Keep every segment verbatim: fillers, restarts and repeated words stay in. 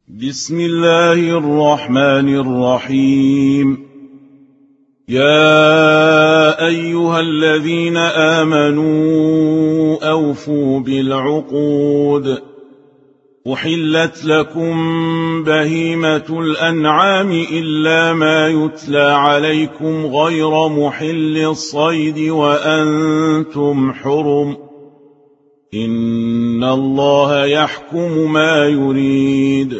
بسم الله الرحمن الرحيم. يا أيها الذين آمنوا أوفوا بالعقود. أحلت لكم بهيمة الأنعام إلا ما يتلى عليكم غير محل الصيد وأنتم حرم. إن الله يحكم ما يريد.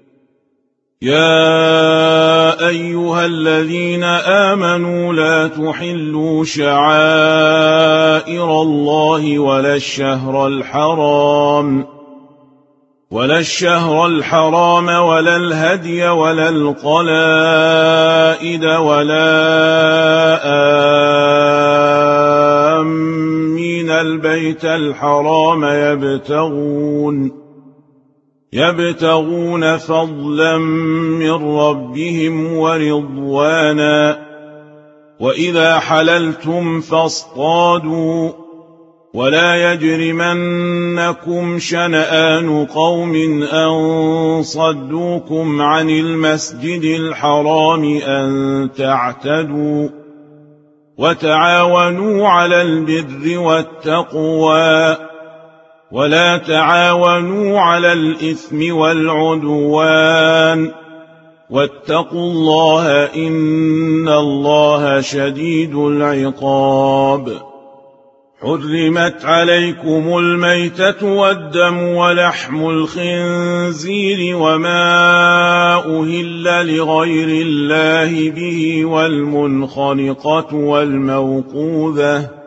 يا أيها الذين آمنوا لا تحلوا شعائر الله ولا الشهر الحرام ولا الشهر الحرام ولا الهدي ولا القلائد ولا آمين البيت الحرام يبتغون يبتغون فضلا من ربهم ورضوانا. وإذا حللتم فاصطادوا ولا يجرمنكم شنآن قوم أن صدوكم عن المسجد الحرام أن تعتدوا. وتعاونوا على البر والتقوى ولا تعاونوا على الإثم والعدوان. واتقوا الله إن الله شديد العقاب. حرمت عليكم الميتة والدم ولحم الخنزير وما أهل لغير الله به والمنخنقة والموقوذة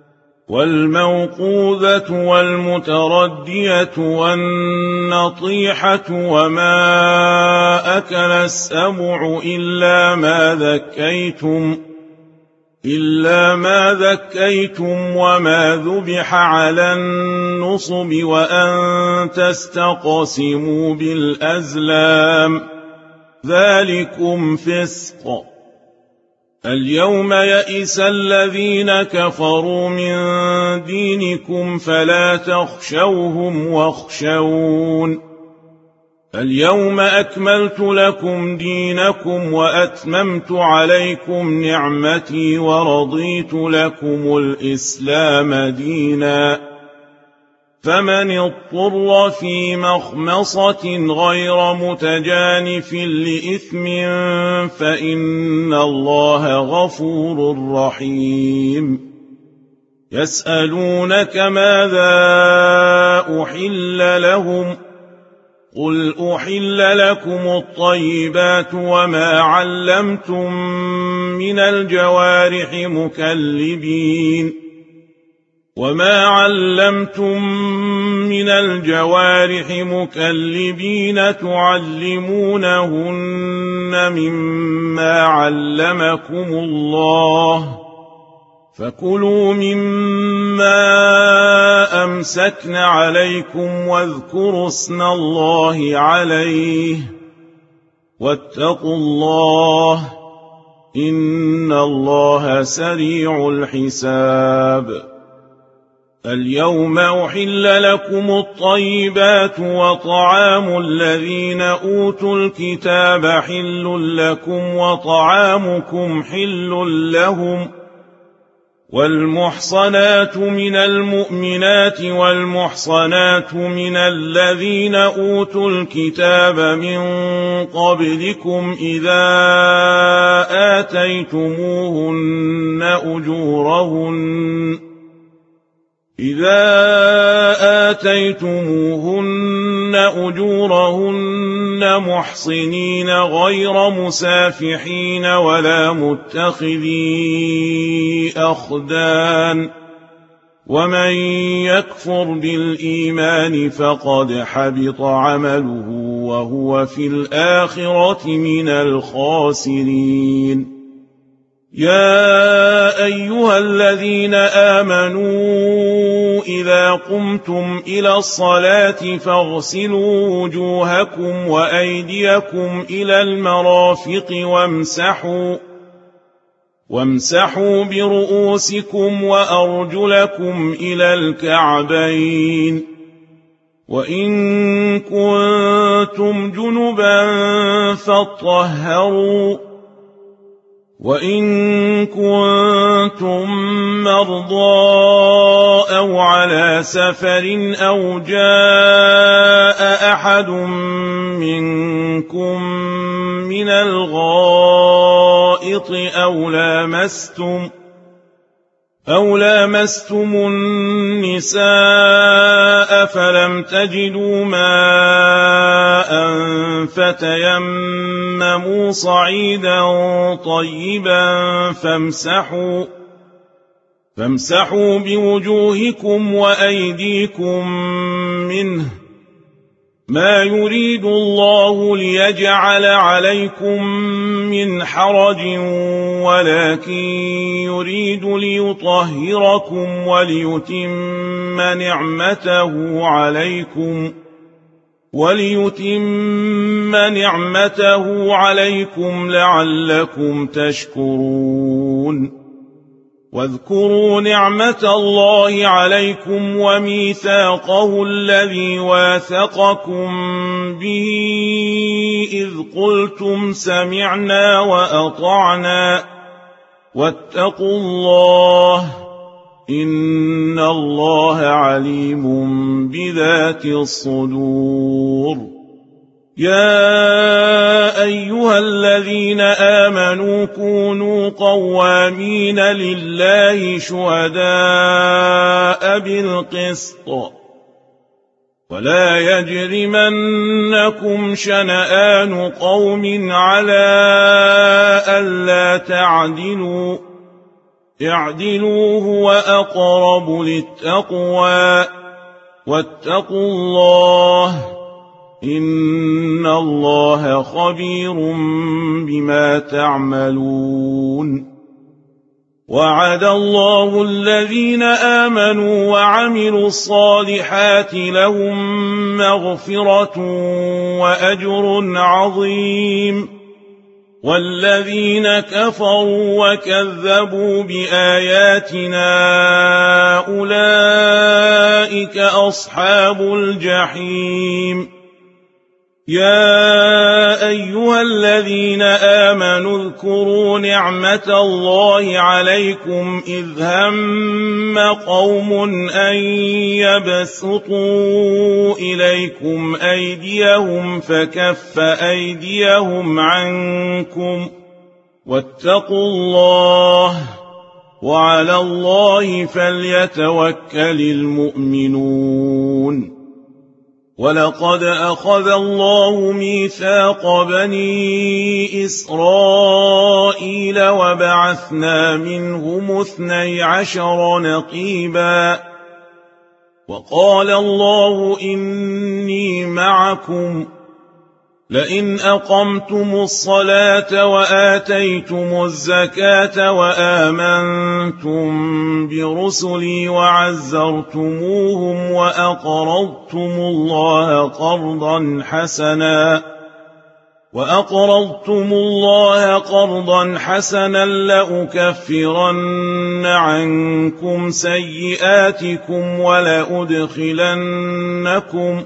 والموقوذة والمتردية والنطيحة وما أكل السبع إلا ما ذكيتم إلا ما ذكيتم وما ذبح على النصب وأن تستقسموا بالأزلام ذلكم فسق. اليوم يئس الذين كفروا من دينكم فلا تخشوهم واخشون. اليوم أكملت لكم دينكم وأتممت عليكم نعمتي ورضيت لكم الإسلام دينا. فمن اضطر في مخمصة غير متجانف لإثم فإن الله غفور رحيم. يسألونك ماذا أحل لهم قل أحل لكم الطيبات وما علمتم من الجوارح مكلبين وما علمتم من الجوارح مكلبين تعلمونهن مما علمكم الله فكلوا مما أمسكن عليكم واذكروا اسم الله عليه واتقوا الله إن الله سريع الحساب. اليوم أحل لكم الطيبات وطعام الذين أوتوا الكتاب حل لكم وطعامكم حل لهم. والمحصنات من المؤمنات والمحصنات من الذين أوتوا الكتاب من قبلكم إذا آتيتموهن أجورهن إذا آتيتموهن أجورهن محصنين غير مسافحين ولا متخذي أخدان. ومن يكفر بالإيمان فقد حبط عمله وهو في الآخرة من الخاسرين. يا أيها الذين آمنوا إذا قمتم إلى الصلاة فاغسلوا وجوهكم وأيديكم إلى المرافق وامسحوا وامسحوا برؤوسكم وأرجلكم إلى الكعبين وإن كنتم جنبا فاطهروا وإن كنتم مرضى أو على سفر أو جاء أحد منكم من الغائط أو لامستم أو لامستم النساء فلم تجدوا ماء فتيمموا صعيدا طيبا فامسحوا فامسحوا بوجوهكم وأيديكم منه ما يريد الله ليجعل عليكم من حرج ولكن يريد ليطهركم وليتم نعمته عليكم وليتم نعمته عليكم لعلكم تشكرون واذكروا نعمة الله عليكم وميثاقه الذي واثقكم به إذ قلتم سمعنا وأطعنا واتقوا الله إن الله عليم بذات الصدور يا أيها الذين آمنوا كونوا قوامين لله شهداء بالقسط ولا يجرمنكم شنآن قوم على ألا تعدلوا اعدلوا هو أقرب للتقوى واتقوا الله إن الله خبير بما تعملون وعد الله الذين آمنوا وعملوا الصالحات لهم مغفرة وأجر عظيم والذين كفروا وكذبوا بآياتنا أولئك أصحاب الجحيم يا أيها الذين آمنوا اذكروا نعمة الله عليكم إذ هم قوم أن يبسطوا إليكم أيديهم فكف أيديهم عنكم واتقوا الله وعلى الله فليتوكل المؤمنون ولقد أخذ الله ميثاق بني إسرائيل وبعثنا منهم اثني عشر نقيبا وقال الله إني معكم لئن أقمتم الصلاة وآتيتم الزكاة وآمنتم برسلي وعزرتموهم وأقرضتم الله قرضا حسنا وأقرضتم الله قرضا حسنا لأكفرن عنكم سيئاتكم ولأدخلنكم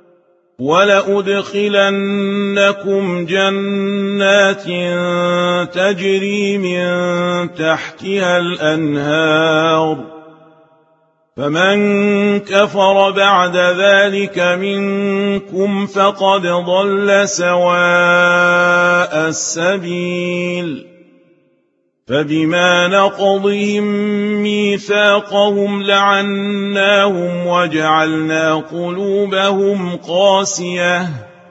ولأدخلنكم جنات تجري من تحتها الأنهار فمن كفر بعد ذلك منكم فقد ضل سواء السبيل فبما نقضهم ميثاقهم لعناهم وجعلنا قلوبهم قاسية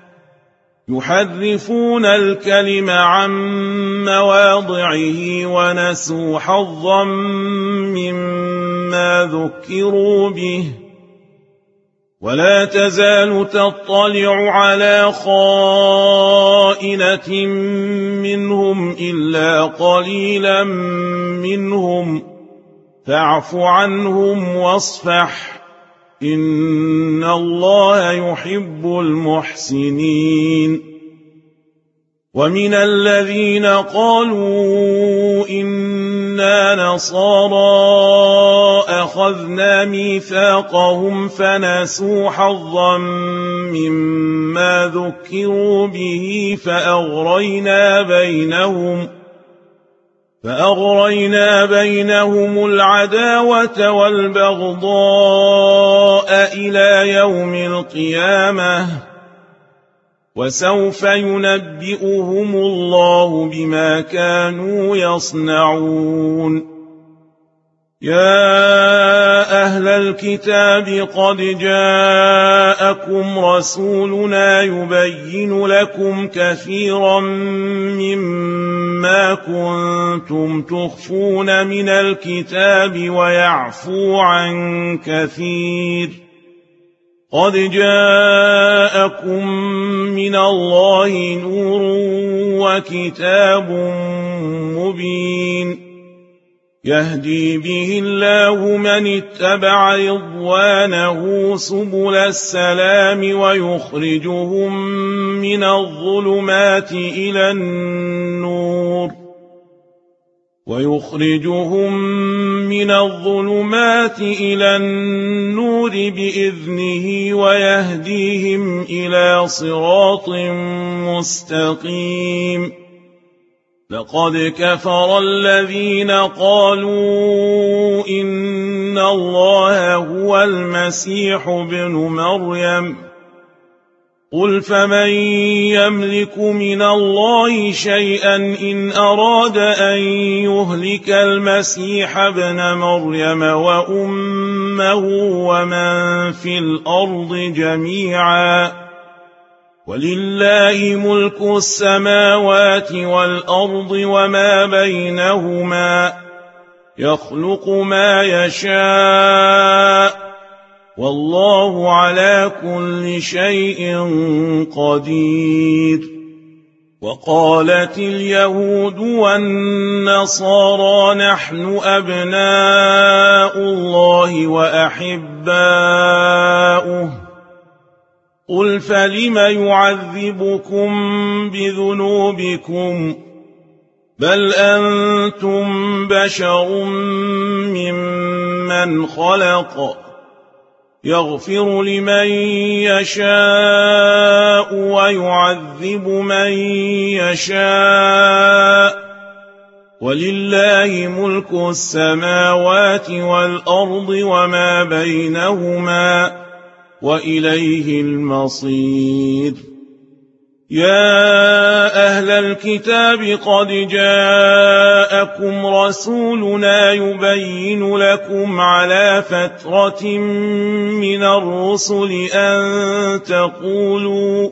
يحرفون الكلم عن مواضعه ونسوا حظا مما ذكروا به ولا تزال تطلع على خائنة منهم إلا قليلا منهم فاعف عنهم واصفح إن الله يحب المحسنين ومن الذين قالوا إنا نصارى أخذنا ميثاقهم فنسوا حظا مما ذكروا به فأغرينا بينهم فأغرينا بينهم العداوة والبغضاء إلى يوم القيامة وسوف ينبئهم الله بما كانوا يصنعون يا أهل الكتاب قد جاءكم رسولنا يبين لكم كثيرا مما كنتم تخفون من الكتاب ويعفو عن كثير قد جاءكم من الله نور وكتاب مبين يهدي به الله من اتبع رضوانه سبل السلام ويخرجهم من الظلمات إلى النور ويخرجهم من الظلمات إلى النور بإذنه ويهديهم إلى صراط مستقيم لقد كفر الذين قالوا إن الله هو المسيح ابن مريم قل فمن يملك من الله شيئا إن أراد أن يهلك المسيح ابن مريم وأمه ومن في الأرض جميعا ولله ملك السماوات والأرض وما بينهما يخلق ما يشاء والله على كل شيء قدير وقالت اليهود والنصارى نحن أبناء الله وأحباؤه قل فلم يعذبكم بذنوبكم بل أنتم بشر ممن خلق يغفر لمن يشاء ويعذب من يشاء ولله ملك السماوات والأرض وما بينهما وإليه المصير يا أهل الكتاب قد جاءكم رسولنا يبين لكم على فترة من الرسل أن تقولوا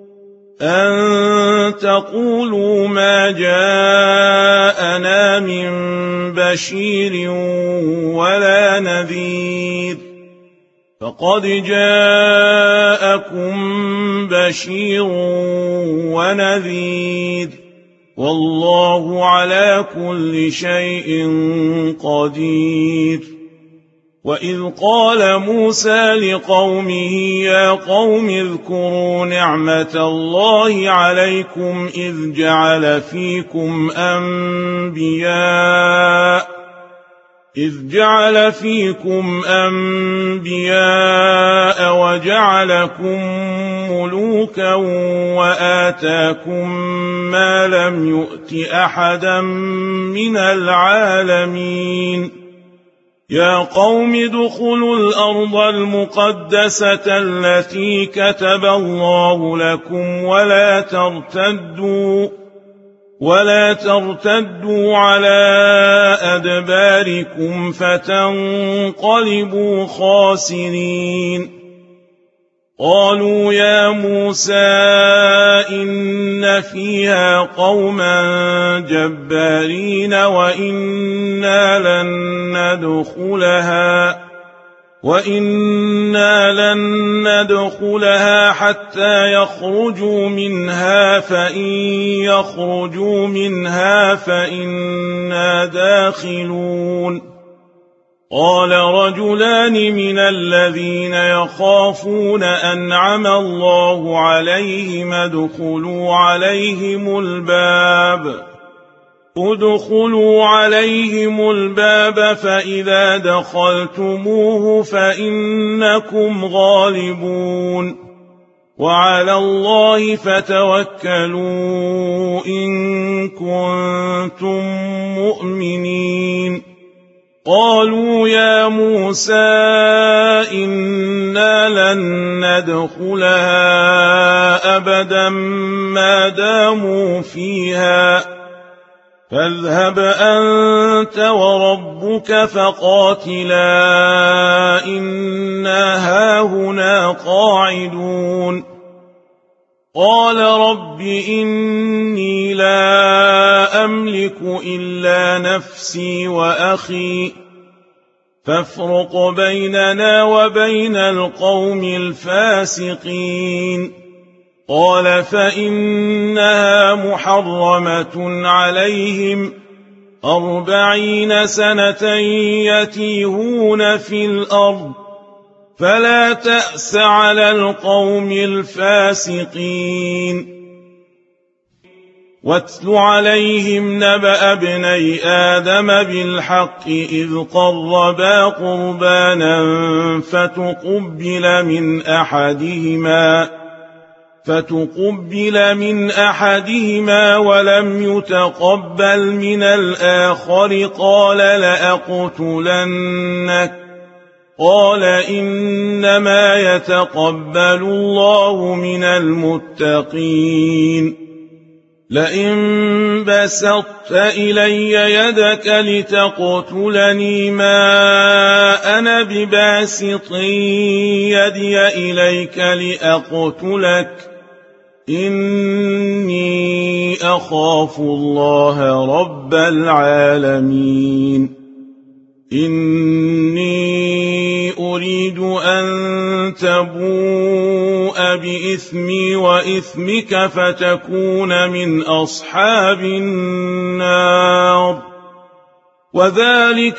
أن تقولوا ما جاءنا من بشير ولا نذير فقد جاءكم بشير ونذير والله على كل شيء قدير وإذ قال موسى لقومه يا قوم اذكروا نعمة الله عليكم إذ جعل فيكم أنبياء إذ جعل فيكم أنبياء وجعلكم ملوكا وآتاكم ما لم يؤت أحدا من العالمين يا قوم ادخلوا الأرض المقدسة التي كتب الله لكم ولا ترتدوا ولا ترتدوا على أدباركم فتنقلبوا خاسرين قالوا يا موسى إن فيها قوما جبارين وإنا لن ندخلها وإنا لن ندخلها حتى يخرجوا منها فإن يخرجوا منها فإنا داخلون قال رجلان من الذين يخافون أنعم الله عليهم ادخلوا عليهم الباب ادخلوا عليهم الباب فإذا دخلتموه فإنكم غالبون وعلى الله فتوكلوا إن كنتم مؤمنين قالوا يا موسى إنا لن ندخلها أبدا ما داموا فيها فاذهب أنت وربك فقاتلا إنا هاهنا قاعدون قال رب إني لا أملك إلا نفسي وأخي فافرق بيننا وبين القوم الفاسقين قال فإنها محرمة عليهم أربعين سنة يتيهون في الأرض فلا تأس على القوم الفاسقين واتل عليهم نبأ ابني آدم بالحق إذ قربا قربانا فتقبل من أحدهما فتقبل من أحدهما ولم يتقبل من الآخر قال لأقتلنك قال إنما يتقبل الله من المتقين لئن بسطت إلي يدك لتقتلني ما أنا بباسط يدي إليك لأقتلك إني أخاف الله رب العالمين إني أريد أن تبوء بإثمي وإثمك فتكون من أصحاب النار وذلك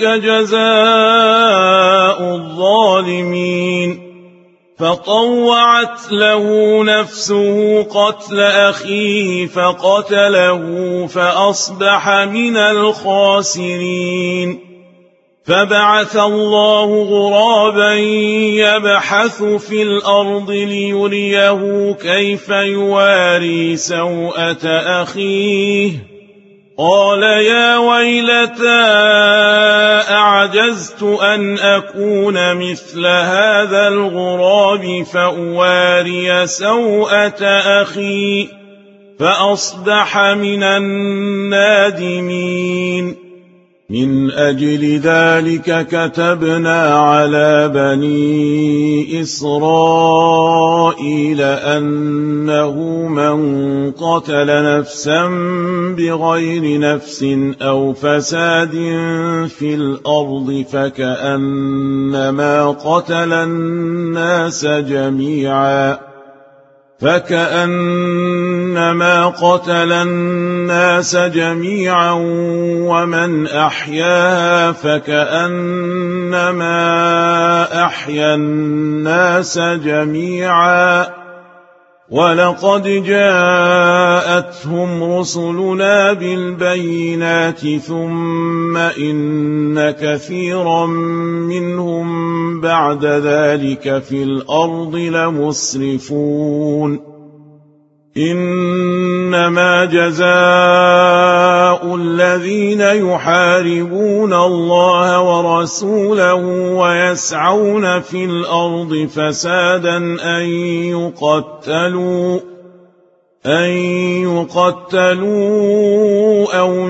جزاء الظالمين فطوعت له نفسه قتل أخيه فقتله فأصبح من الخاسرين فبعث الله غرابا يبحث في الأرض ليريه كيف يواري سوءة أخيه قال يا ويلتى أعجزت أن أكون مثل هذا الغراب فأواري سوءة أخي فأصبح من النادمين من أجل ذلك كتبنا على بني إسرائيل أنه من قتل نفسا بغير نفس أو فساد في الأرض فكأنما قتل الناس جميعا فكأنما قتل الناس جميعا ومن أحياها فكأنما أحيا الناس جميعا ولقد جاءتهم رسلنا بالبينات ثم إن كثيرا منهم بعد ذلك في الأرض لمسرفون إنما جزاء الذين يحاربون الله ورسوله ويسعون في الأرض فسادا أن يقتلوا أن يقتلوا أو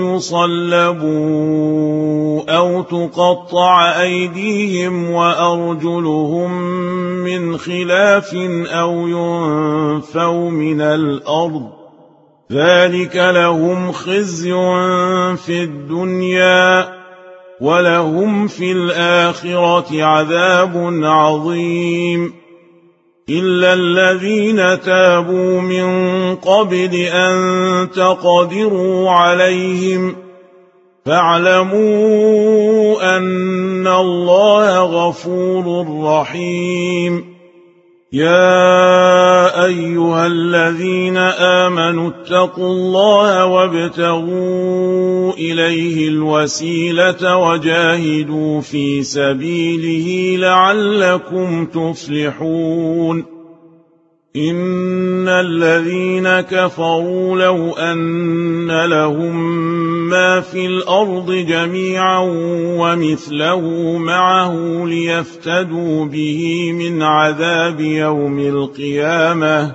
يصلبوا أو تقطع أيديهم وأرجلهم من خلاف أو ينفوا من الأرض ذلك لهم خزي في الدنيا ولهم في الآخرة عذاب عظيم إلا الذين تابوا من قبل أن تقدروا عليهم فاعلموا أن الله غفور رحيم. يا أيها الذين آمنوا اتقوا الله وابتغوا إليه الوسيلة وجاهدوا في سبيله لعلكم تفلحون. إن الذين كفروا لو أن لهم ما في الأرض جميعا ومثله معه ليفتدوا به من عذاب يوم القيامة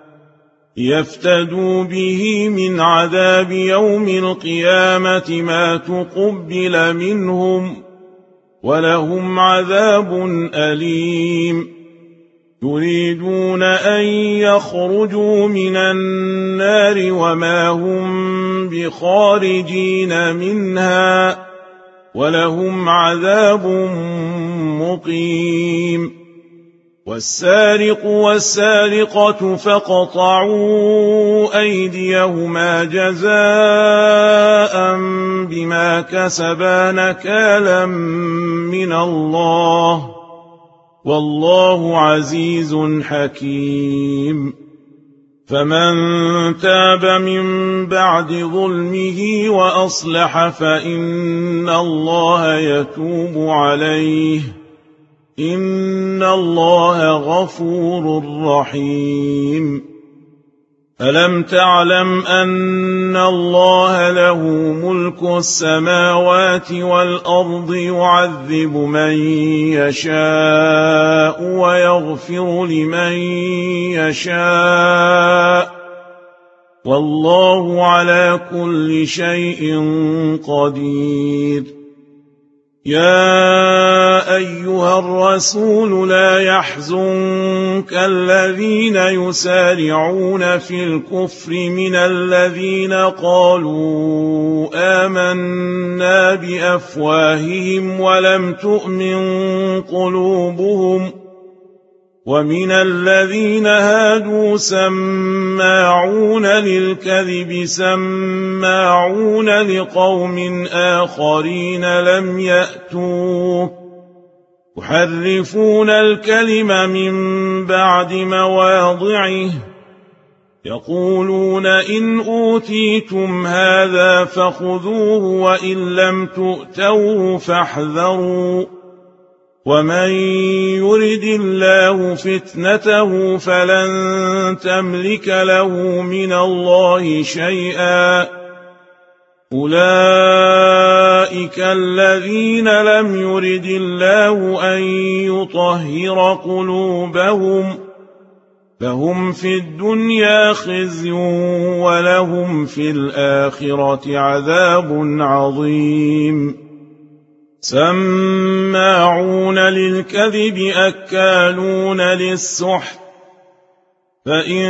يفتدوا به من عذاب يوم القيامة ما تقبل منهم ولهم عذاب أليم. يريدون أن يخرجوا من النار وما هم بخارجين منها ولهم عذاب مقيم. والسارق والسارقة فاقطعوا أيديهما جزاء بما كسبا نكالا من الله والله عزيز حكيم. فمن تاب من بعد ظلمه وأصلح فإن الله يتوب عليه إن الله غفور رحيم. ألم تعلم أن الله له ملك السماوات والأرض يعذب من يشاء ويغفر لمن يشاء والله على كل شيء قدير. يا أيها الرسول لا يحزنك الذين يسارعون في الكفر من الذين قالوا آمنا بأفواههم ولم تؤمن قلوبهم ومن الذين هادوا سماعون للكذب سماعون لقوم آخرين لم يأتوك يحرفون الكلم من بعد مواضعه يقولون إن أوتيتم هذا فخذوه وإن لم تؤتوه فاحذروا ومن يرد الله فتنته فلن تملك له من الله شيئا. أولئك الذين لم يرد الله أن يطهر قلوبهم فهم في الدنيا خزي ولهم في الآخرة عذاب عظيم. سماعون للكذب أكالون للسحت فإن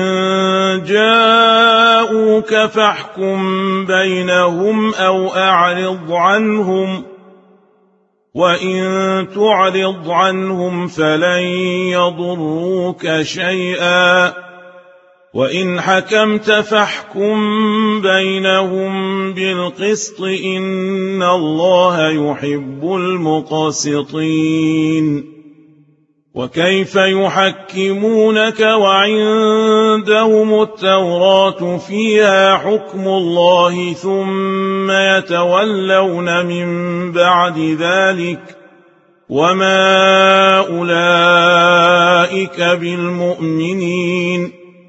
جاءوك فاحكم بينهم أو أعرض عنهم وإن تعرض عنهم فلن يضروك شيئا وإن حكمت فاحكم بينهم بالقسط إن الله يحب المقسطين. وكيف يحكمونك وعندهم التوراة فيها حكم الله ثم يتولون من بعد ذلك وما أولئك بالمؤمنين.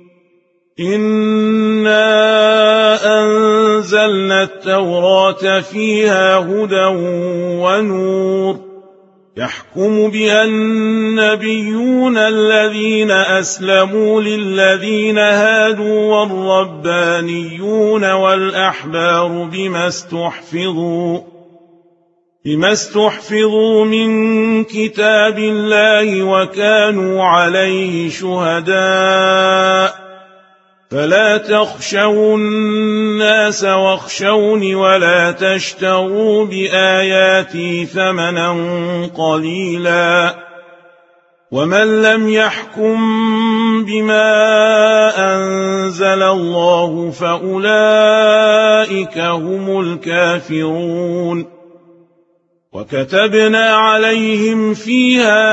إنا أنزلنا التوراة فيها هدى ونور يحكم بها النبيون الذين أسلموا للذين هادوا والربانيون والأحبار بما استحفظوا بما استحفظوا من كتاب الله وكانوا عليه شهداء فلا تخشوا الناس واخشوني ولا تشتروا بآياتي ثمنا قليلا ومن لم يحكم بما أنزل الله فأولئك هم الكافرون وكتبنا عليهم فيها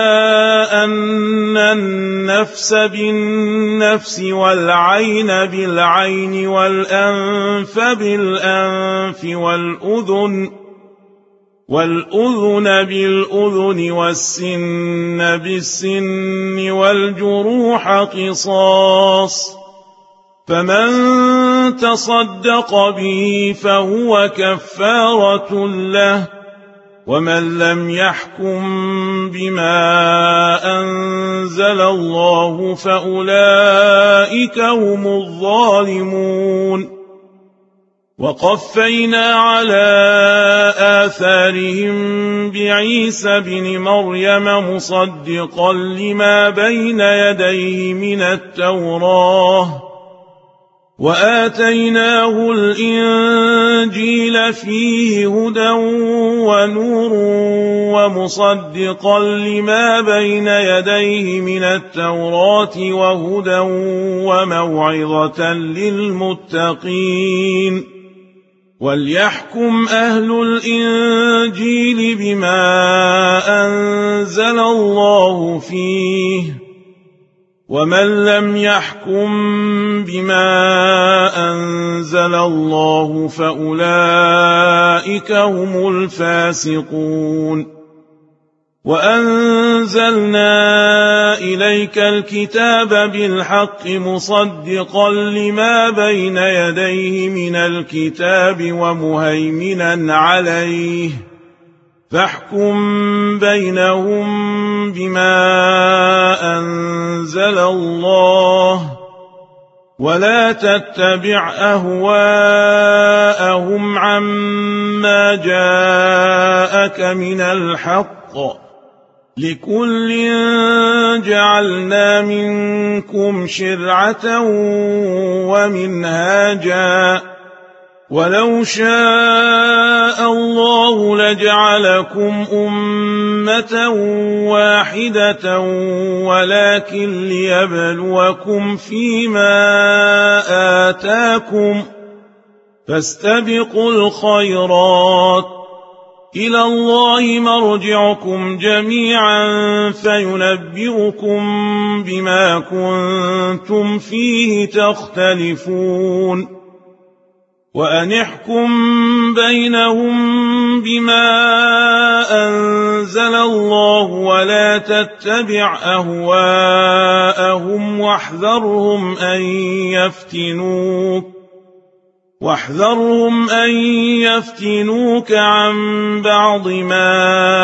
أن النفس بالنفس والعين بالعين والأنف بالأنف والأذن والأذن بالأذن والسن بالسن والجروح قصاص فمن تصدق به فهو كفارة له ومن لم يحكم بما أنزل الله فأولئك هم الظالمون وقفينا على آثارهم بعيسى بن مريم مصدقا لما بين يديه من التوراة وآتيناه الإنجيل فيه هدى ونور ومصدقا لما بين يديه من التوراة وهدى وموعظة للمتقين وليحكم أهل الإنجيل بما أنزل الله فيه ومن لم يحكم بما أنزل الله فأولئك هم الفاسقون وأنزلنا إليك الكتاب بالحق مصدقا لما بين يديه من الكتاب ومهيمنا عليه فاحكم بينهم بما أنزل الله ولا تتبع أهواءهم عما جاءك من الحق لكل جعلنا منكم شرعة ومنهاجا ولو شاء الله لجعلكم أمة واحدة ولكن ليبلوكم فيما آتاكم فاستبقوا الخيرات إلى الله مرجعكم جميعا فينبئكم بما كنتم فيه تختلفون وأن احكم بينهم بما أنزل الله ولا تتبع أهواءهم واحذرهم أن يفتنوك واحذرهم أن يفتنوك عن بعض ما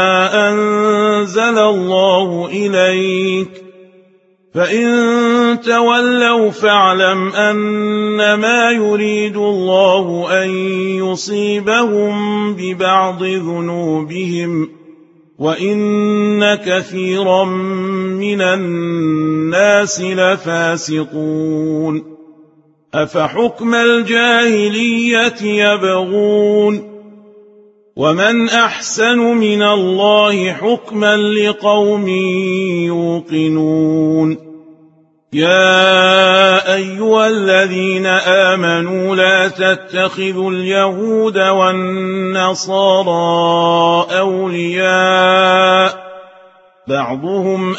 أنزل الله إليك فإن تولوا فاعلم أنما يريد الله أن يصيبهم ببعض ذنوبهم وإن كثيرا من الناس لفاسقون أفحكم الجاهلية يبغون ومن أحسن من الله حكما لقوم يوقنون يا أيها الذين آمنوا لا تتخذوا اليهود والنصارى أولياء بعضهم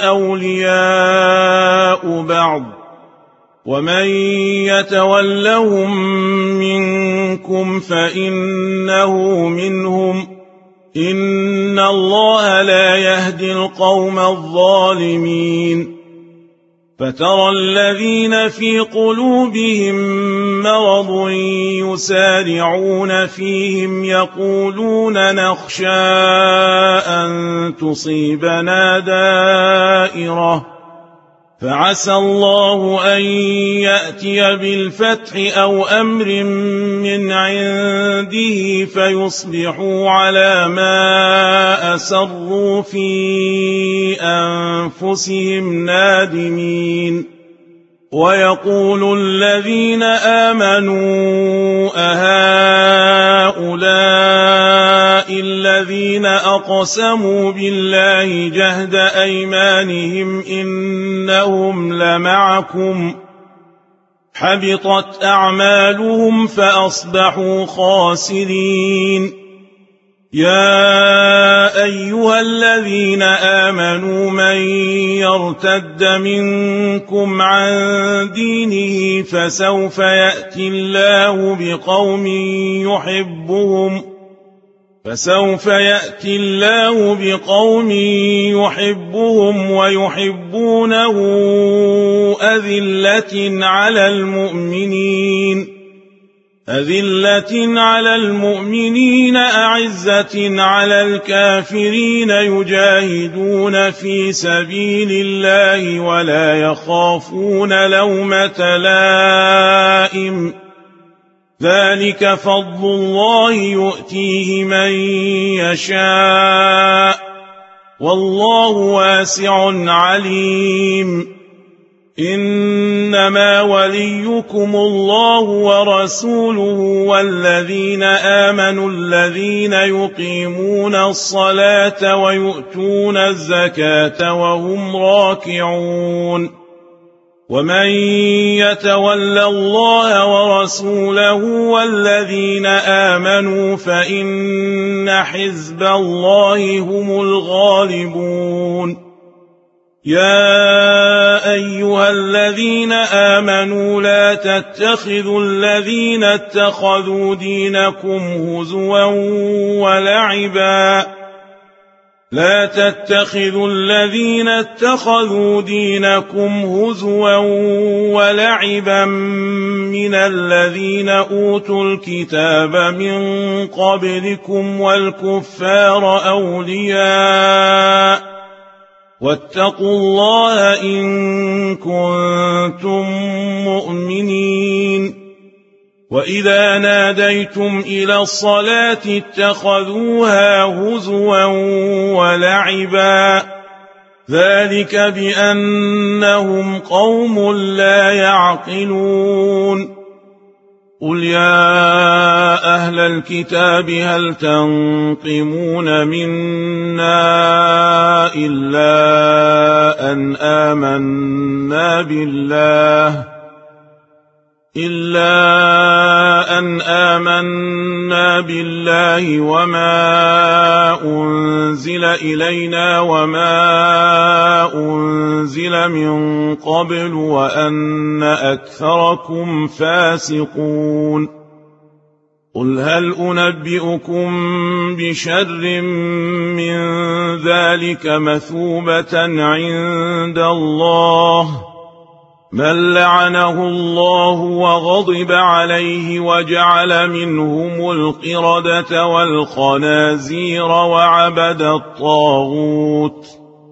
أولياء بعض ومن يتولهم منكم فإنه منهم إن الله لا يهدي القوم الظالمين فترى الذين في قلوبهم مرض يسارعون فيهم يقولون نخشى أن تصيبنا دائرة فعسى الله أن يأتي بالفتح أو أمر من عنده فيصبحوا على ما أسروا في أنفسهم نادمين ويقول الذين آمنوا أهؤلاء الذين الذين أقسموا بالله جهد أيمانهم إنهم لمعكم حبطت أعمالهم فأصبحوا خاسرين. يا أيها الذين آمنوا من يرتد منكم عن دينه فسوف يأتي الله بقوم يحبهم فسوف يأتي الله بقوم يحبهم ويحبونه أذلة على المؤمنين أذلة على المؤمنين أعزة على الكافرين يجاهدون في سبيل الله ولا يخافون لومة لائم ذلك فضل الله يؤتيه من يشاء والله واسع عليم. إنما وليكم الله ورسوله والذين آمنوا الذين يقيمون الصلاة ويؤتون الزكاة وهم راكعون. ومن يتول الله ورسوله والذين آمنوا فإن حزب الله هم الغالبون. يا أيها الذين آمنوا لا تتخذوا الذين اتخذوا دينكم هزوا ولعبا لا تتخذوا الذين اتخذوا دينكم هزوا ولعبا من الذين أوتوا الكتاب من قبلكم والكفار أولياء واتقوا الله إن كنتم مؤمنين. وإذا ناديتم إلى الصلاة اتخذوها هزوا ولعبا ذلك بأنهم قوم لا يعقلون. قل يا أهل الكتاب هل تنقمون منا إلا أن آمنا بالله إلا أن آمنا بالله وما أنزل إلينا وما أنزل من قبل وأن أكثركم فاسقون. قل هل أنبئكم بشر من ذلك مثوبة عند الله من لعنه الله وغضب عليه وجعل منهم القردة والخنازير وعبد الطاغوت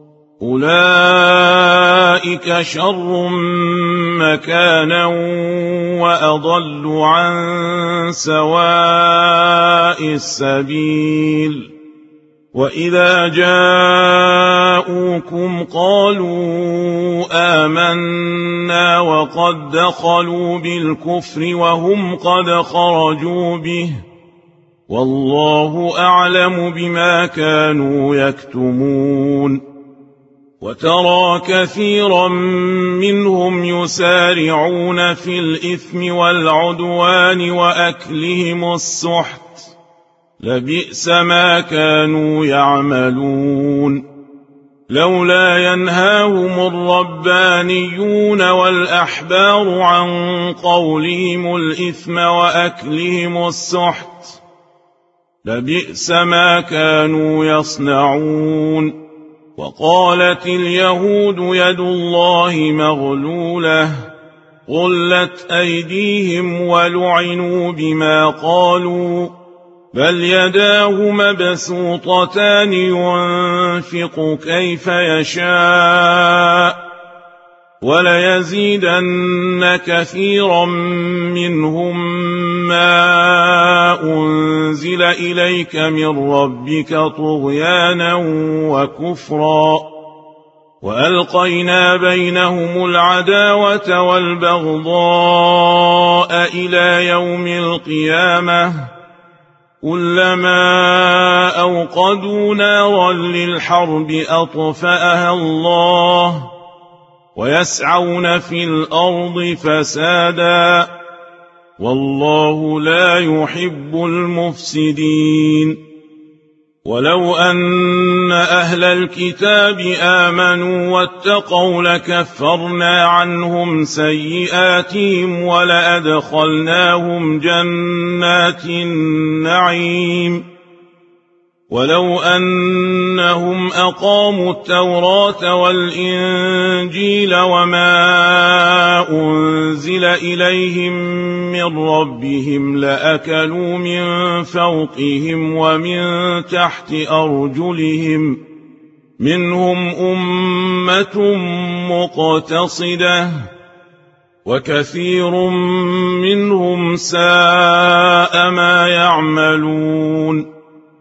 أولئك شر مكانا وأضل عن سواء السبيل. وإذا جاءوكم قالوا آمنا وقد دخلوا بالكفر وهم قد خرجوا به والله أعلم بما كانوا يكتمون. وترى كثيرا منهم يسارعون في الإثم والعدوان وأكلهم السحت لبئس ما كانوا يعملون. لولا ينهاهم الربانيون والأحبار عن قولهم الإثم وأكلهم السحت لبئس ما كانوا يصنعون. وقالت اليهود يد الله مغلولة غلت أيديهم ولعنوا بما قالوا بل يداه مبسوطتان ينفق كيف يشاء وليزيدن كثيرا منهم ما أنزل إليك من ربك طغيانا وكفرا وألقينا بينهم العداوة والبغضاء إلى يوم القيامة كلما أوقدوا نارا للحرب أطفأها الله ويسعون في الأرض فسادا والله لا يحب المفسدين ولو أن أهل الكتاب آمنوا واتقوا لكفرنا عنهم سيئاتهم ولأدخلناهم جنات النعيم ولو أنهم أقاموا التوراة والإنجيل وما أنزل إليهم من ربهم لأكلوا من فوقهم ومن تحت أرجلهم منهم أمة مقتصدة وكثير منهم ساء ما يعملون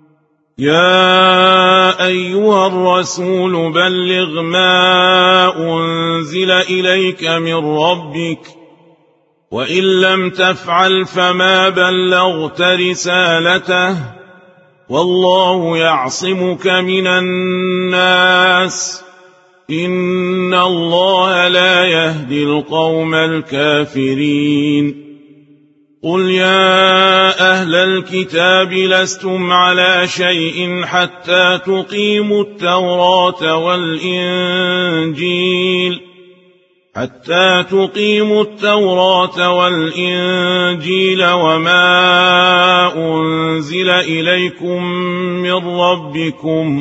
يا أيها الرسول بلغ ما أنزل إليك من ربك وإن لم تفعل فما بلغت رسالته والله يعصمك من الناس إن الله لا يهدي القوم الكافرين قل يا أهل الكتاب لستم على شيء حتى تقيموا التوراة والإنجيل حتى تقيموا التوراة والإنجيل وما أنزل إليكم من ربكم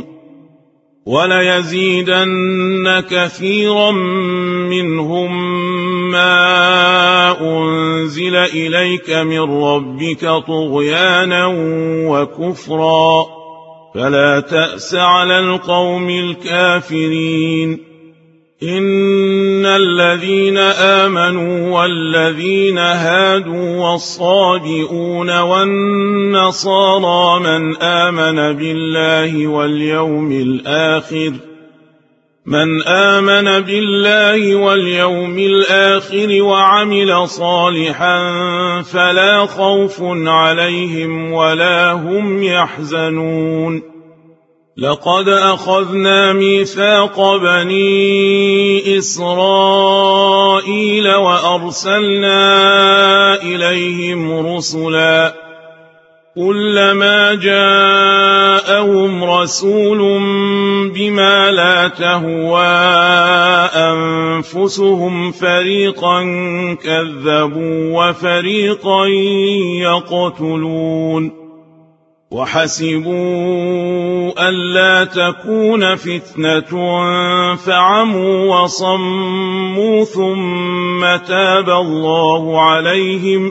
وليزيدن كثيرا منهم ما أنزل إليك من ربك طغيانا وكفرا فلا تأس على القوم الكافرين إن الذين آمنوا والذين هادوا والصابئون والنصارى من آمن بالله واليوم الآخر من آمن بالله واليوم الآخر وعمل صالحا فلا خوف عليهم ولا هم يحزنون لقد أخذنا ميثاق بني إسرائيل وأرسلنا إليهم رسلا كلما جاءهم رسول بما لا تهوى أنفسهم فريقا كذبوا وفريقا يقتلون وحسبوا ألا تكون فتنة فعموا وصموا ثم تاب الله عليهم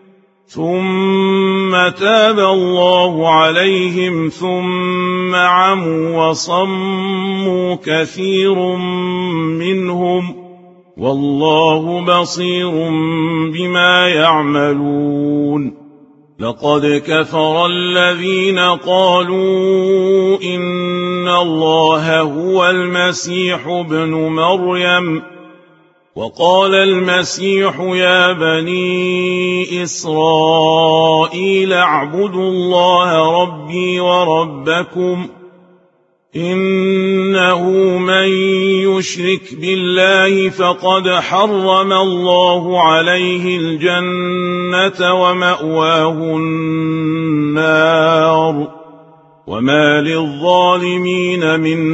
ثم تاب الله عليهم ثم عموا وصموا كثير منهم والله بصير بما يعملون لقد كفر الذين قالوا إن الله هو المسيح ابن مريم وقال المسيح يا بني إسرائيل اعبدوا الله ربي وربكم إنه من يشرك بالله فقد حرم الله عليه الجنة ومأواه النار وما للظالمين من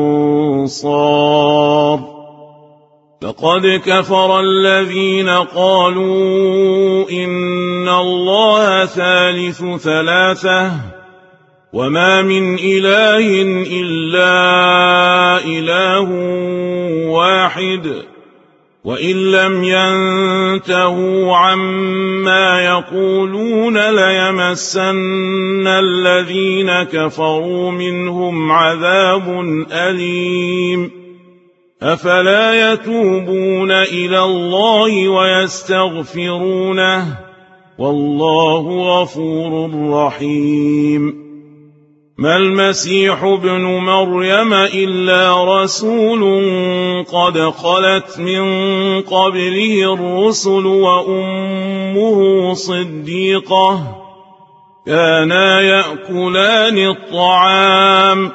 أنصار لقد كفر الذين قالوا إن الله ثالث ثلاثة وما من إله إلا إله واحد وإن لم ينتهوا عما يقولون ليمسن الذين كفروا منهم عذاب أليم أفلا يتوبون إلى الله ويستغفرونه والله غفور رحيم ما المسيح ابن مريم إلا رسول قد خلت من قبله الرسل وأمه صديقة كانا يأكلان الطعام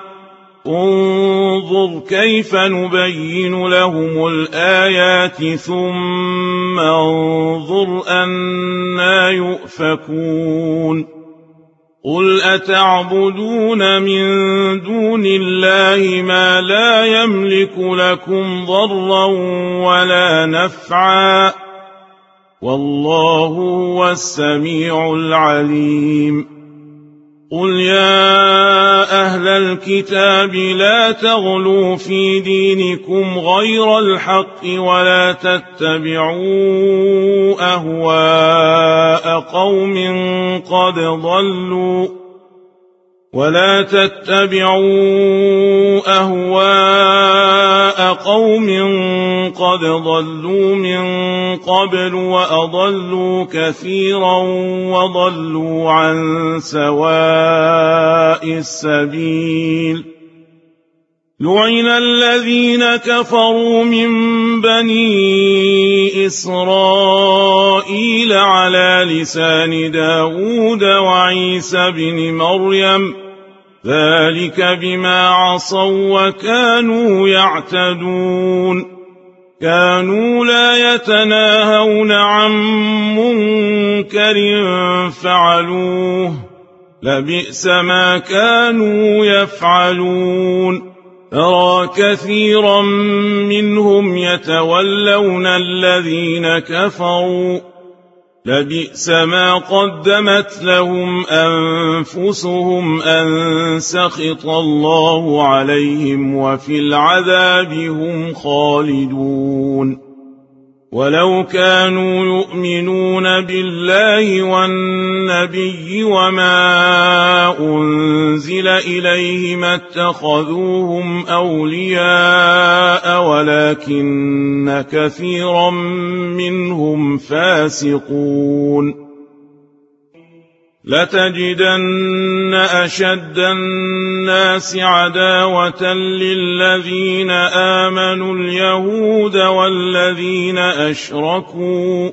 انظر كيف نبين لهم الآيات ثم انظر أنى يؤفكون قل أتعبدون من دون الله ما لا يملك لكم ضرا ولا نفعا والله هو السميع العليم قل يا أهل الكتاب لا تغلوا في دينكم غير الحق ولا تتبعوا أهواء قوم قد ضلوا ولا تتبعوا أهواء قوم قد ضلوا من قبل وأضلوا كثيرا وضلوا عن سواء السبيل لعن الذين كفروا من بني إسرائيل على لسان داود وعيسى بن مريم ذلك بما عصوا وكانوا يعتدون كانوا لا يتناهون عن منكر فعلوه لبئس ما كانوا يفعلون ترى كثيرا منهم يتولون الذين كفروا لبئس ما قدمت لهم أنفسهم أن سخط الله عليهم وفي العذاب هم خالدون ولو كانوا يؤمنون بالله والنبي وما أنزل إليه ما اتخذوهم أولياء ولكن كثيرا منهم فاسقون لتجدن أشد الناس عداوة للذين آمنوا اليهود والذين أشركوا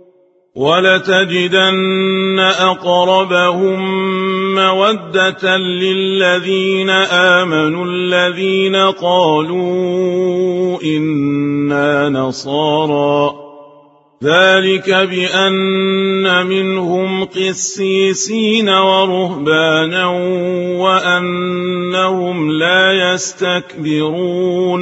ولتجدن أقربهم مودة للذين آمنوا الذين قالوا إنا نصارى ذلك بأن منهم قسيسين ورهبانا وأنهم لا يستكبرون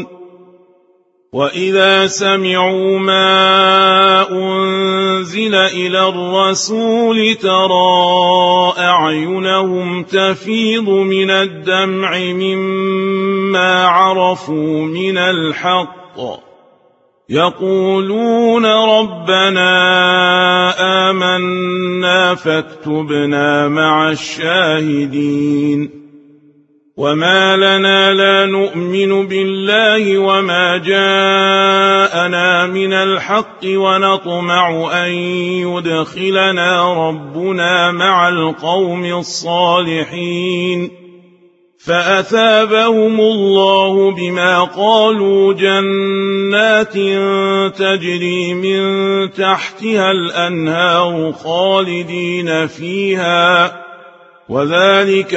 وإذا سمعوا ما أنزل إلى الرسول ترى أعينهم تفيض من الدمع مما عرفوا من الحق يقولون ربنا آمنا فاكتبنا مع الشاهدين وما لنا لا نؤمن بالله وما جاءنا من الحق ونطمع أن يدخلنا ربنا مع القوم الصالحين فأثابهم الله بما قالوا جنات تجري من تحتها الأنهار خالدين فيها وذلك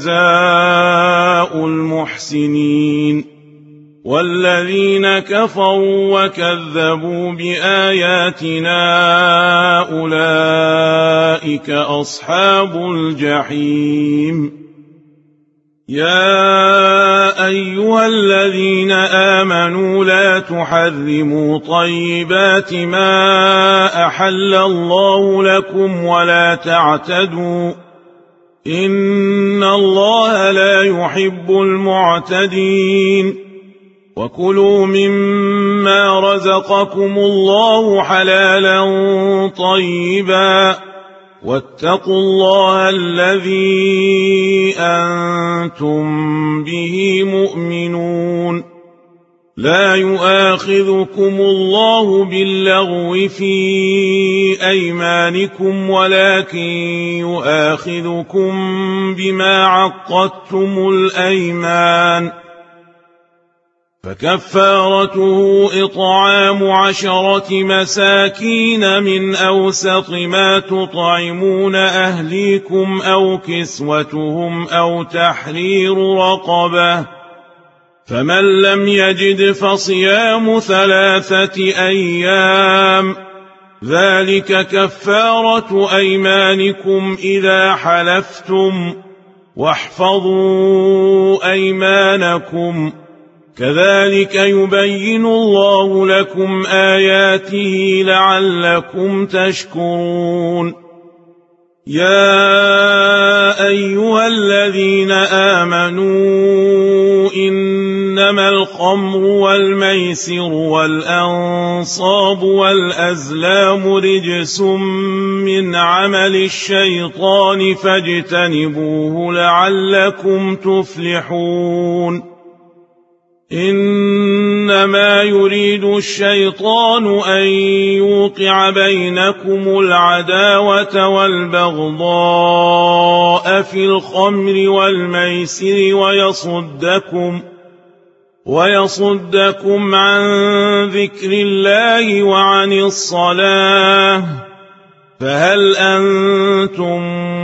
جزاء المحسنين والذين كفروا وكذبوا بآياتنا أولئك أصحاب الجحيم يا أيها الذين آمنوا لا تحرموا طيبات ما أحل الله لكم ولا تعتدوا إن الله لا يحب المعتدين وكلوا مما رزقكم الله حلالا طيبا واتقوا الله الذي أنتم به مؤمنون لا يؤاخذكم الله باللغو في أيمانكم ولكن يؤاخذكم بما عقدتم الأيمان فكفارته إطعام عشرة مساكين من أوسط ما تطعمون أهليكم أو كسوتهم أو تحرير رقبة، فمن لم يجد فصيام ثلاثة أيام، ذلك كفارة أيمانكم إذا حلفتم، واحفظوا أيمانكم، كذلك يبين الله لكم آياته لعلكم تشكرون. يا أيها الذين آمنوا إنما الخمر والميسر والأنصاب والأزلام رجس من عمل الشيطان فاجتنبوه لعلكم تفلحون. إنما يريد الشيطان أن يوقع بينكم العداوة والبغضاء في الخمر والميسر ويصدكم ويصدكم عن ذكر الله وعن الصلاة، فهل أنتم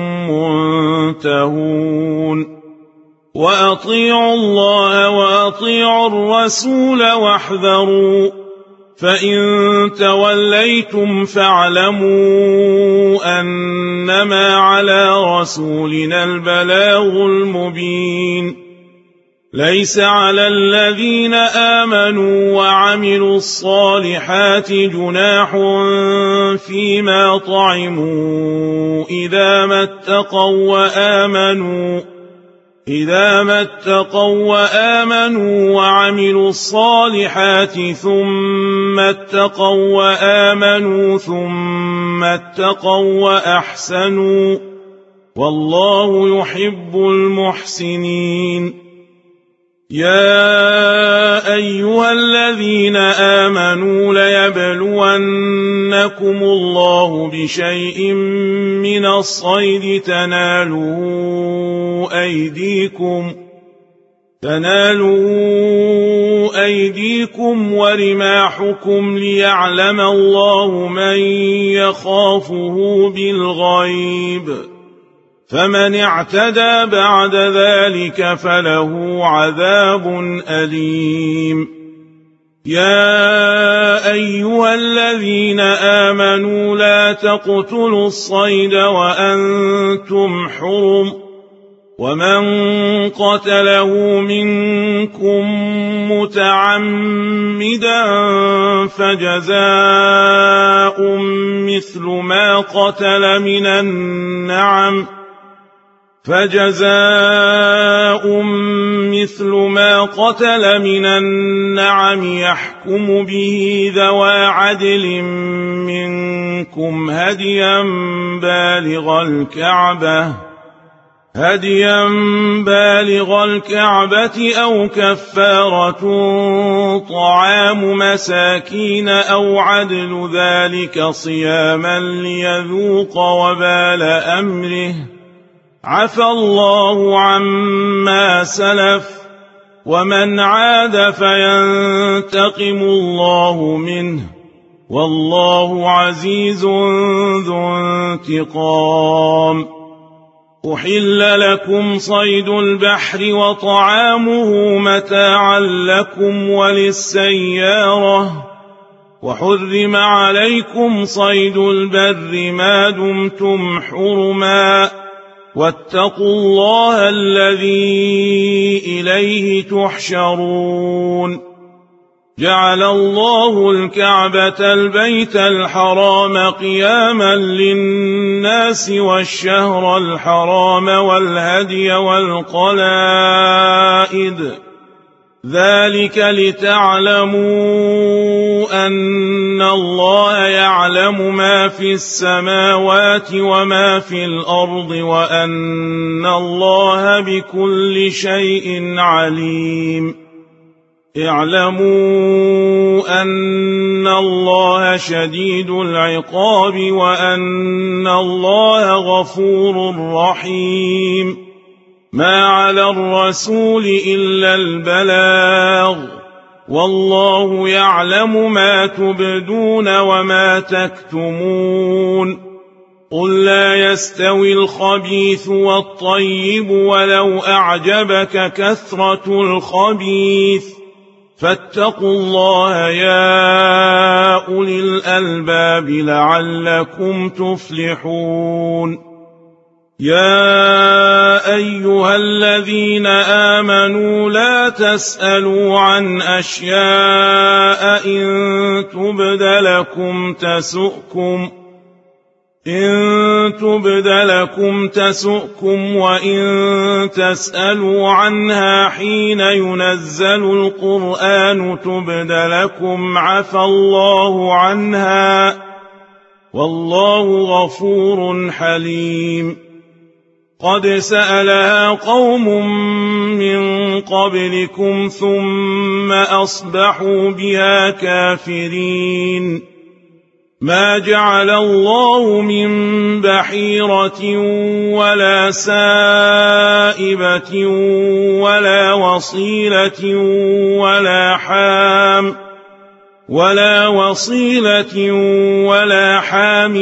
منتهون؟ وأطيعوا الله وأطيعوا الرسول واحذروا، فإن توليتم فاعلموا أنما على رسولنا البلاغ المبين. ليس على الذين آمنوا وعملوا الصالحات جناح فيما طعموا إذا ما اتقوا وآمنوا إذا ما اتقوا وآمنوا وعملوا الصالحات ثم اتقوا وآمنوا ثم اتقوا وأحسنوا، والله يحب المحسنين. يا أيها الذين آمنوا ليبلونكم الله بشيء من الصيد تناله أيديكم تنالوا أيديكم ورماحكم ليعلم الله من يخافه بالغيب، فمن اعتدى بعد ذلك فله عذاب أليم. يا أيها الذين آمنوا لا تقتلوا الصيد وأنتم حرم، ومن قتله منكم متعمدا فجزاء مثل ما قتل من النعم فجزاء مثل ما قتل من النعم يحكم به ذوى عدل منكم هديا بالغ الكعبة هديا بالغ الكعبة أو كفارة طعام مساكين أو عدل ذلك صياما ليذوق وبال أمره، عفى الله عما سلف، ومن عاد فينتقم الله منه، والله عزيز ذو انتقام. أحل لكم صيد البحر وطعامه متاعا لكم وللسيارة، وحرم عليكم صيد البر ما دمتم حرما، واتقوا الله الذي إليه تحشرون. جعل الله الكعبة البيت الحرام قياما للناس والشهر الحرام والهدي والقلائد، ذلك لتعلموا أن الله يعلم ما في السماوات وما في الأرض وأن الله بكل شيء عليم. اعلموا أن الله شديد العقاب وأن الله غفور رحيم. ما على الرسول إلا البلاغ، والله يعلم ما تبدون وما تكتمون قل لا يستوي الخبيث والطيب ولو أعجبك كثرة الخبيث فاتقوا الله يا أولي الألباب لعلكم تفلحون يا أيها الذين آمنوا لا تسألوا عن أشياء إن تبد لكم تسؤكم إن تبد لكم تسؤكم وإن تسألوا عنها حين ينزل القرآن تبد لكم عفى الله عنها والله غفور حليم قد سألها قوم من قبلكم ثم أصبحوا بها كافرين ما جعل الله من بحيرة ولا سائبة ولا وصيلة ولا حام ولا وصيلة ولا حام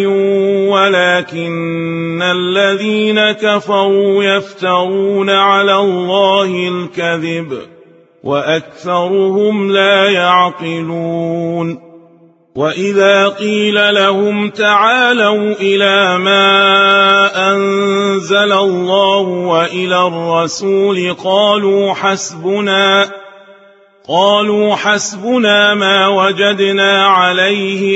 ولكن الذين كفروا يفترون على الله الكذب وأكثرهم لا يعقلون وإذا قيل لهم تعالوا إلى ما أنزل الله وإلى الرسول قالوا حسبنا قالوا حسبنا ما وجدنا عليه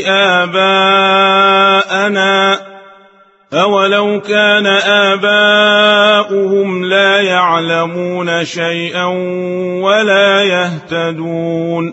آباءنا أولو كان آباؤهم لا يعلمون شيئا ولا يهتدون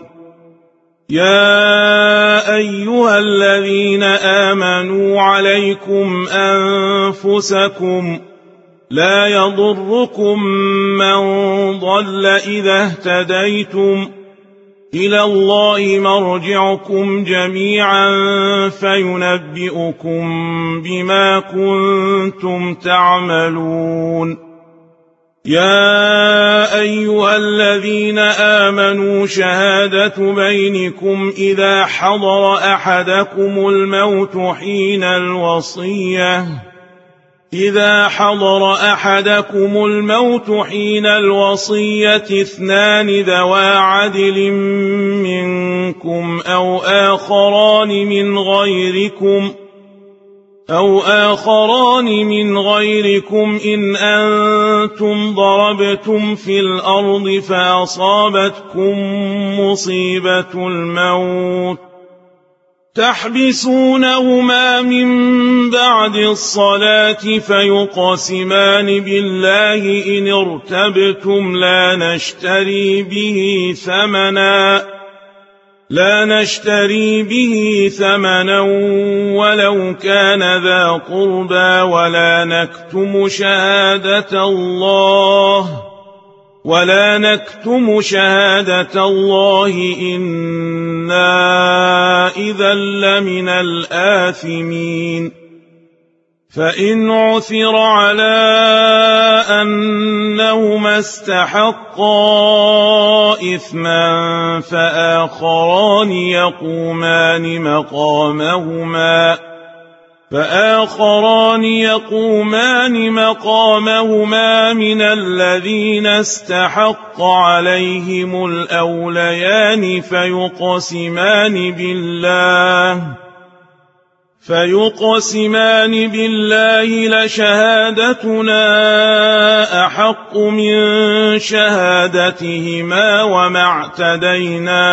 يا أيها الذين آمنوا عليكم أنفسكم لا يضركم من ضل إذا اهتديتم إلى الله مرجعكم جميعا فينبئكم بما كنتم تعملون يا أيها الذين آمنوا شهادة بينكم إذا حضر أحدكم الموت حين الوصية إذا حضر أحدكم الموت حين الوصية اثنان ذوى عدل منكم أو آخران من غيركم أو آخران من غيركم إن أنتم ضربتم في الأرض فأصابتكم مصيبة الموت تحبسونهما من بعد الصلاة فيقسمان بالله إن ارتبتم لا نشتري به ثمنا لا نشتري به ثمنا ولو كان ذا قربى ولا نكتم شهادة الله ولا نكتم شهادة الله إنا إذا لمن الآثمين فإن عثر على أنهما استحقا إثما فآخران يقومان مقامهما فآخران يقومان مقامهما من الذين استحق عليهم الأوليان فيقسمان بالله فيقسمان بالله لشهادتنا أحق من شهادتهما وما اعتدينا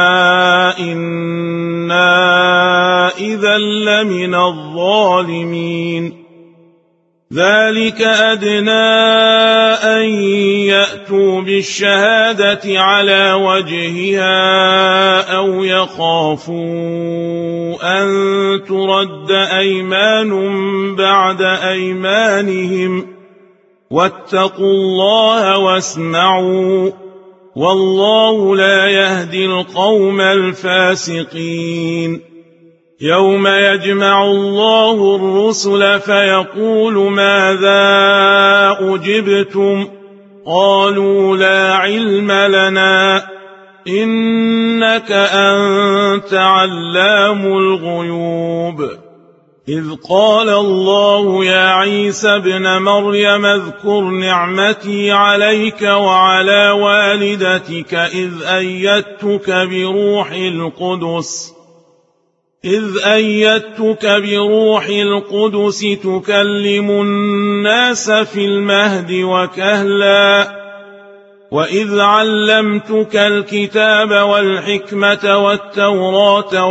إنا إذا لمن الظالمين ذلك أدنى أن يأتوا بالشهادة على وجهها أو يخافوا أن ترد أيمان بعد أيمانهم واتقوا الله واسمعوا والله لا يهدي القوم الفاسقين يوم يجمع الله الرسل فيقول ماذا أجبتم قالوا لا علم لنا إنك أنت علام الغيوب إذ قال الله يا عيسى ابن مريم اذكر نعمتي عليك وعلى والدتك إذ أيدتك بروح القدس إذ أيدتك بروح القدس تكلم الناس في المهد وكهلا وإذ علمتك الكتاب والحكمة والتوراة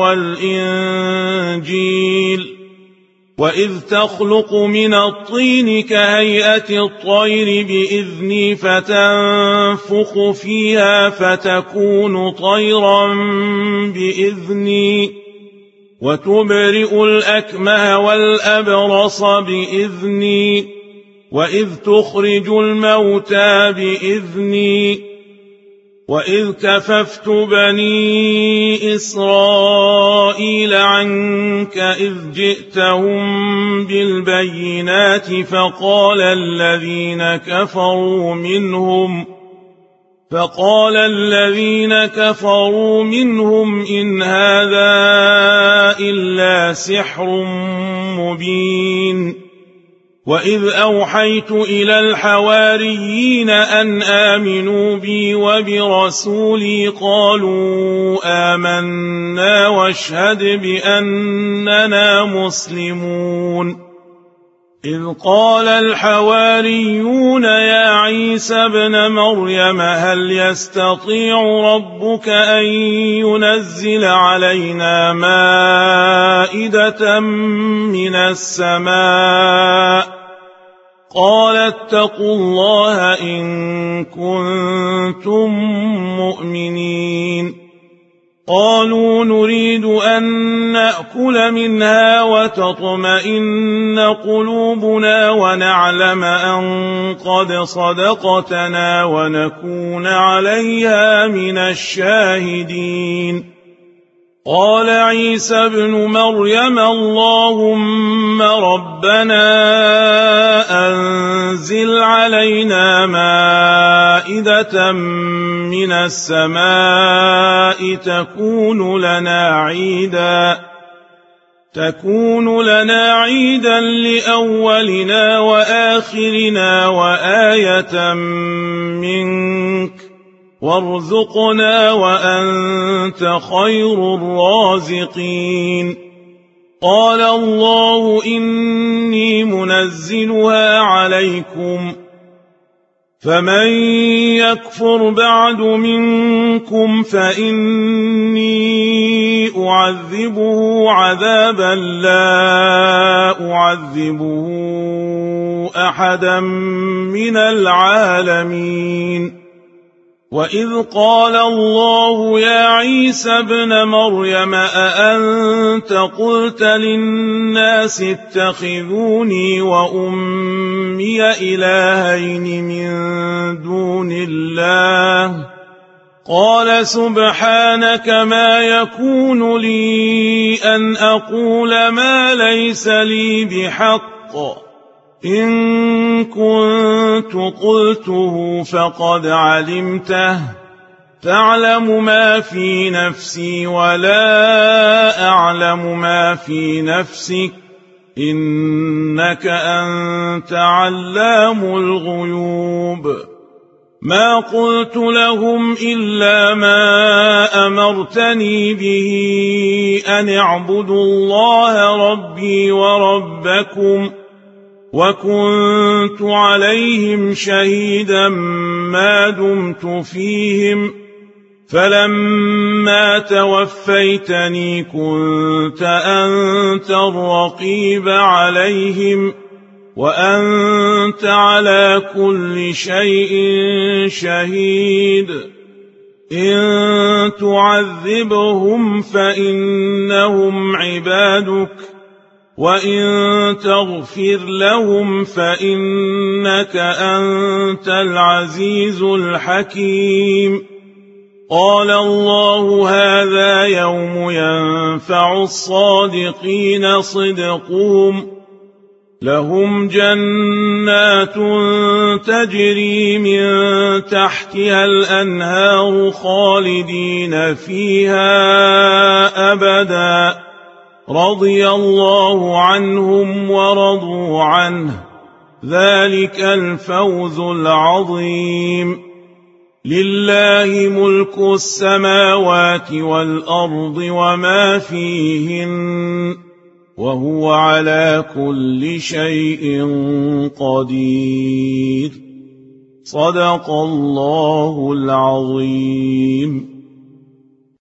والإنجيل وإذ تخلق من الطين كهيئة الطير بإذني فتنفخ فيها فتكون طيرا بإذني وتبرئ الأكمه والأبرص بإذني وإذ تخرج الموتى بإذني وإذ كففت بني إسرائيل عنك إذ جئتهم بالبينات فقال الذين كفروا منهم فقال الذين كفروا منهم إن هذا إلا سحر مبين وإذ أوحيت إلى الحواريين أن آمنوا بي وبرسولي قالوا آمنا واشهد بأننا مسلمون إذ قال الحواريون يا عيسى ابن مريم هل يستطيع ربك أن ينزل علينا مائدة من السماء قال اتقوا الله إن كنتم مؤمنين قالوا نريد أن نأكل منها وتطمئن قلوبنا ونعلم أن قد صدقتنا ونكون عليها من الشاهدين قال عيسى ابن مريم اللهم ربنا أنزل علينا مائدة من السماء تكون لنا عيدا تكون لنا عيدا لأولنا وآخرنا وآية منك وارزقنا وأنت خير الرازقين قال الله إني منزلها عليكم فمن يكفر بعد منكم فإني أعذبه عذابا لا أعذبه أحدا من العالمين وإذ قال الله يا عيسى ابن مريم أأنت قلت للناس اتخذوني وأمي إلهين من دون الله قال سبحانك ما يكون لي أن أقول ما ليس لي بحق إن كنت قلته فقد علمته تعلم ما في نفسي ولا أعلم ما في نفسك إنك أنت علام الغيوب ما قلت لهم إلا ما أمرتني به أن اعبدوا الله ربي وربكم وكنت عليهم شهيدا ما دمت فيهم فلما توفيتني كنت أنت الرقيب عليهم وأنت على كل شيء شهيد إن تعذبهم فإنهم عبادك وإن تغفر لهم فإنك أنت العزيز الحكيم قال الله هذا يوم ينفع الصادقين صدقهم لهم جنات تجري من تحتها الأنهار خالدين فيها أبدا رضي الله عنهم ورضوا عنه ذلك الفوز العظيم لله ملك السماوات والأرض وما فيهن وهو على كل شيء قدير صدق الله العظيم.